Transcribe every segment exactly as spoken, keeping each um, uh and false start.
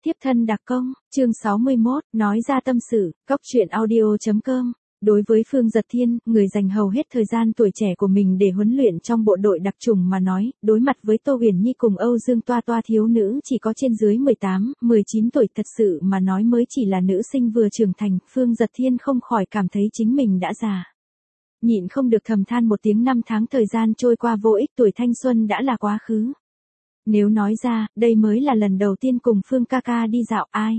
Tiếp thân đặc công, chương sáu mươi mốt, nói ra tâm sự, cóc truyện audio chấm com. Đối với Phương Dật Thiên, người dành hầu hết thời gian tuổi trẻ của mình để huấn luyện trong bộ đội đặc chủng mà nói, đối mặt với Tô Huyền Nhi cùng Âu Dương Toa Toa thiếu nữ chỉ có trên dưới mười tám, mười chín tuổi thật sự mà nói mới chỉ là nữ sinh vừa trưởng thành, Phương Dật Thiên không khỏi cảm thấy chính mình đã già. Nhịn không được thầm than một tiếng, năm tháng thời gian trôi qua vô ích, tuổi thanh xuân đã là quá khứ. Nếu nói ra, đây mới là lần đầu tiên cùng Phương ca ca đi dạo, ai?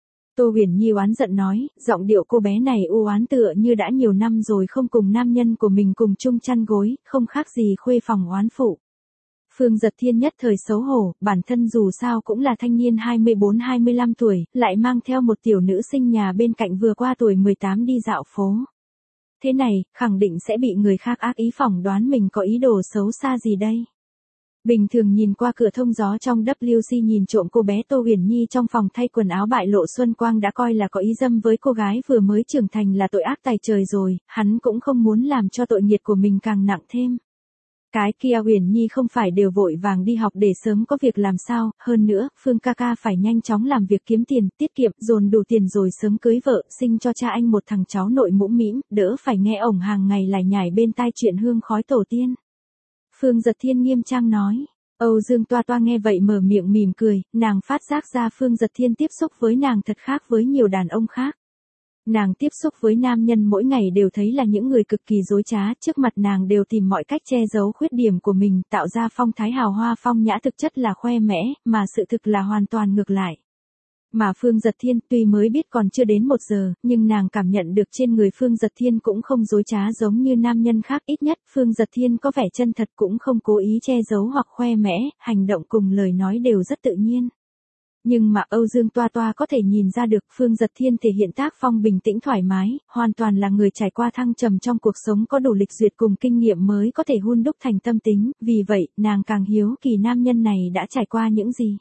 Tô Huyền Nhi oán giận nói, giọng điệu cô bé này u oán tựa như đã nhiều năm rồi không cùng nam nhân của mình cùng chung chăn gối, không khác gì khuê phòng oán phụ. Phương Dật Thiên nhất thời xấu hổ, bản thân dù sao cũng là thanh niên hai mươi bốn hai mươi lăm tuổi, lại mang theo một tiểu nữ sinh nhà bên cạnh vừa qua tuổi mười tám đi dạo phố. Thế này, khẳng định sẽ bị người khác ác ý phỏng đoán mình có ý đồ xấu xa gì đây. Bình thường nhìn qua cửa thông gió trong W C nhìn trộm cô bé Tô Huyền Nhi trong phòng thay quần áo bại lộ xuân quang đã coi là có ý dâm với cô gái vừa mới trưởng thành là tội ác tày trời rồi, hắn cũng không muốn làm cho tội nghiệp của mình càng nặng thêm. Cái kia Huyền Nhi không phải đều vội vàng đi học để sớm có việc làm sao, hơn nữa, Phương ca ca phải nhanh chóng làm việc kiếm tiền, tiết kiệm, dồn đủ tiền rồi sớm cưới vợ, sinh cho cha anh một thằng cháu nội mũm mĩm, đỡ phải nghe ổng hàng ngày lải nhải bên tai chuyện hương khói tổ tiên. Phương Dật Thiên nghiêm trang nói. Âu Dương Toa Toa nghe vậy mở miệng mỉm cười, nàng phát giác ra Phương Dật Thiên tiếp xúc với nàng thật khác với nhiều đàn ông khác. Nàng tiếp xúc với nam nhân mỗi ngày đều thấy là những người cực kỳ dối trá, trước mặt nàng đều tìm mọi cách che giấu khuyết điểm của mình, tạo ra phong thái hào hoa phong nhã, thực chất là khoe mẽ, mà sự thực là hoàn toàn ngược lại. Mà Phương Dật Thiên tuy mới biết còn chưa đến một giờ, nhưng nàng cảm nhận được trên người Phương Dật Thiên cũng không dối trá giống như nam nhân khác, ít nhất Phương Dật Thiên có vẻ chân thật cũng không cố ý che giấu hoặc khoe mẽ, hành động cùng lời nói đều rất tự nhiên. Nhưng mà Âu Dương Toa Toa có thể nhìn ra được Phương Dật Thiên thể hiện tác phong bình tĩnh thoải mái, hoàn toàn là người trải qua thăng trầm trong cuộc sống có đủ lịch duyệt cùng kinh nghiệm mới có thể hun đúc thành tâm tính, vì vậy nàng càng hiếu kỳ nam nhân này đã trải qua những gì.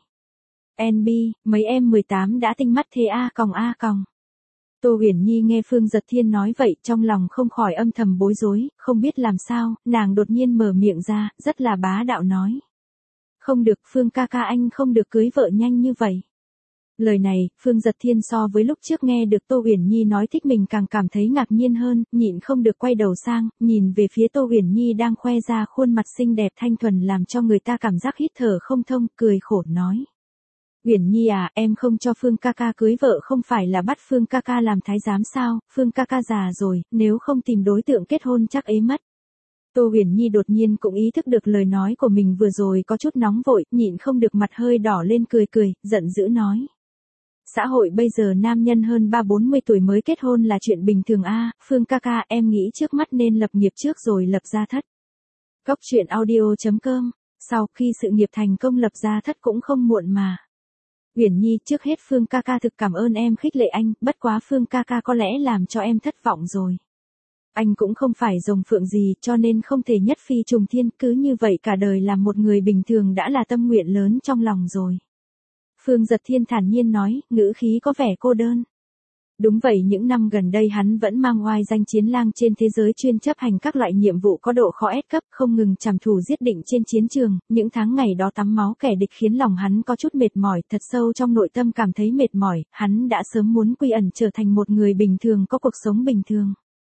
en bê, mấy em mười tám đã tinh mắt thế a còng a còng. Tô Huyền Nhi nghe Phương Dật Thiên nói vậy trong lòng không khỏi âm thầm bối rối, không biết làm sao, nàng đột nhiên mở miệng ra, rất là bá đạo nói. Không được, Phương ca ca anh không được cưới vợ nhanh như vậy. Lời này, Phương Dật Thiên so với lúc trước nghe được Tô Huyền Nhi nói thích mình càng cảm thấy ngạc nhiên hơn, nhịn không được quay đầu sang, nhìn về phía Tô Huyền Nhi đang khoe ra khuôn mặt xinh đẹp thanh thuần làm cho người ta cảm giác hít thở không thông, cười khổ nói. Huyền Nhi à, em không cho Phương ca ca cưới vợ không phải là bắt Phương ca ca làm thái giám sao, Phương ca ca già rồi, nếu không tìm đối tượng kết hôn chắc ế mất. Tô Huyền Nhi đột nhiên cũng ý thức được lời nói của mình vừa rồi có chút nóng vội, nhịn không được mặt hơi đỏ lên cười cười, giận dữ nói. Xã hội bây giờ nam nhân hơn ba bốn mươi tuổi mới kết hôn là chuyện bình thường a, Phương ca ca em nghĩ trước mắt nên lập nghiệp trước rồi lập gia thất. Cóc truyện audio chấm com, sau khi sự nghiệp thành công lập gia thất cũng không muộn mà. Huyền Nhi, trước hết Phương ca ca thực cảm ơn em khích lệ anh, bất quá Phương ca ca có lẽ làm cho em thất vọng rồi. Anh cũng không phải rồng phượng gì cho nên không thể nhất phi trùng thiên, cứ như vậy cả đời làm một người bình thường đã là tâm nguyện lớn trong lòng rồi. Phương Dật Thiên thản nhiên nói, ngữ khí có vẻ cô đơn. Đúng vậy, những năm gần đây hắn vẫn mang oai danh chiến lang trên thế giới, chuyên chấp hành các loại nhiệm vụ có độ khó S cấp, không ngừng trảm thủ giết địch trên chiến trường, những tháng ngày đó tắm máu kẻ địch khiến lòng hắn có chút mệt mỏi, thật sâu trong nội tâm cảm thấy mệt mỏi, hắn đã sớm muốn quy ẩn trở thành một người bình thường có cuộc sống bình thường.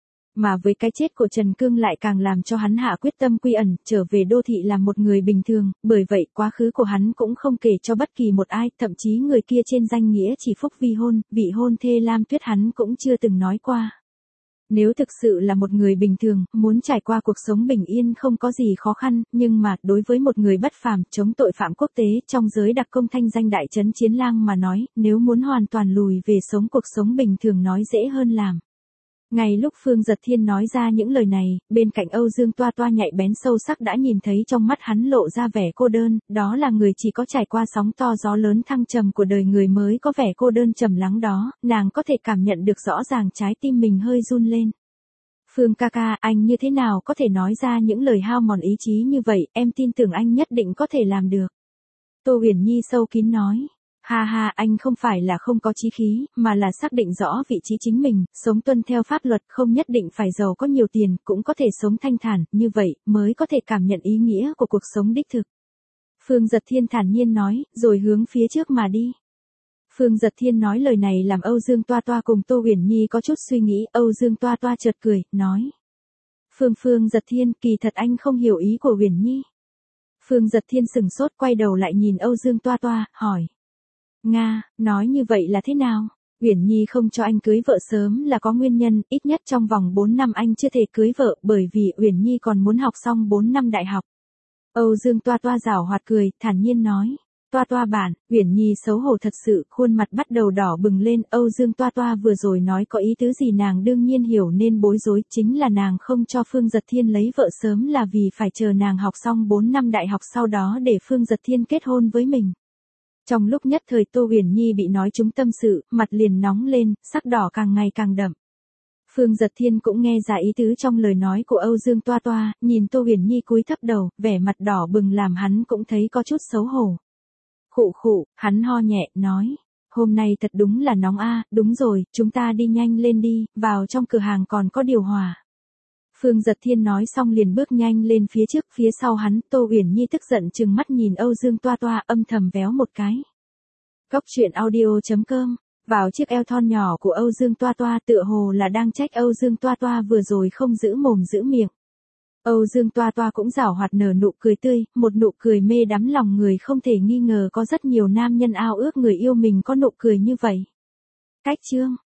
Mà với cái chết của Trần Cương lại càng làm cho hắn hạ quyết tâm quy ẩn, trở về đô thị làm một người bình thường, bởi vậy quá khứ của hắn cũng không kể cho bất kỳ một ai, thậm chí người kia trên danh nghĩa chỉ phúc vi hôn, vị hôn thê Lam Tuyết hắn cũng chưa từng nói qua. Nếu thực sự là một người bình thường, muốn trải qua cuộc sống bình yên không có gì khó khăn, nhưng mà, đối với một người bất phàm, chống tội phạm quốc tế, trong giới đặc công thanh danh đại trấn chiến lang mà nói, nếu muốn hoàn toàn lùi về sống cuộc sống bình thường nói dễ hơn làm. Ngay lúc Phương Dật Thiên nói ra những lời này, bên cạnh Âu Dương Toa Toa nhạy bén sâu sắc đã nhìn thấy trong mắt hắn lộ ra vẻ cô đơn, đó là người chỉ có trải qua sóng to gió lớn thăng trầm của đời người mới có vẻ cô đơn trầm lắng đó, nàng có thể cảm nhận được rõ ràng trái tim mình hơi run lên. Phương ca ca, anh như thế nào có thể nói ra những lời hao mòn ý chí như vậy, em tin tưởng anh nhất định có thể làm được. Tô Huyền Nhi sâu kín nói. Ha ha, anh không phải là không có chí khí, mà là xác định rõ vị trí chính mình, sống tuân theo pháp luật, không nhất định phải giàu có nhiều tiền, cũng có thể sống thanh thản, như vậy, mới có thể cảm nhận ý nghĩa của cuộc sống đích thực. Phương Dật Thiên thản nhiên nói, rồi hướng phía trước mà đi. Phương Dật Thiên nói lời này làm Âu Dương Toa Toa cùng Tô Uyển Nhi có chút suy nghĩ, Âu Dương Toa Toa chợt cười, nói. Phương Phương Dật Thiên, kỳ thật anh không hiểu ý của Uyển Nhi. Phương Dật Thiên sừng sốt quay đầu lại nhìn Âu Dương Toa Toa, hỏi. Nga, nói như vậy là thế nào? Uyển Nhi không cho anh cưới vợ sớm là có nguyên nhân, ít nhất trong vòng bốn năm anh chưa thể cưới vợ bởi vì Uyển Nhi còn muốn học xong bốn năm đại học. Âu Dương Toa Toa giảo hoạt cười, thản nhiên nói. Toa Toa bản, Uyển Nhi xấu hổ thật sự, khuôn mặt bắt đầu đỏ bừng lên, Âu Dương Toa Toa vừa rồi nói có ý tứ gì nàng đương nhiên hiểu nên bối rối, chính là nàng không cho Phương Dật Thiên lấy vợ sớm là vì phải chờ nàng học xong bốn năm đại học sau đó để Phương Dật Thiên kết hôn với mình. Trong lúc nhất thời Tô Uyển Nhi bị nói trúng tâm sự, mặt liền nóng lên, sắc đỏ càng ngày càng đậm. Phương Dật Thiên cũng nghe ra ý tứ trong lời nói của Âu Dương Toa Toa, nhìn Tô Uyển Nhi cúi thấp đầu, vẻ mặt đỏ bừng làm hắn cũng thấy có chút xấu hổ. Khụ khụ, hắn ho nhẹ, nói, hôm nay thật đúng là nóng a, đúng rồi, chúng ta đi nhanh lên đi, vào trong cửa hàng còn có điều hòa. Phương Dật Thiên nói xong liền bước nhanh lên phía trước, phía sau hắn, Tô Uyển Nhi tức giận trừng mắt nhìn Âu Dương Toa Toa, âm thầm véo một cái. Góc truyện audio chấm com, vào chiếc eo thon nhỏ của Âu Dương Toa Toa tựa hồ là đang trách Âu Dương Toa Toa vừa rồi không giữ mồm giữ miệng. Âu Dương Toa Toa cũng giảo hoạt nở nụ cười tươi, một nụ cười mê đắm lòng người không thể nghi ngờ có rất nhiều nam nhân ao ước người yêu mình có nụ cười như vậy. Cách chương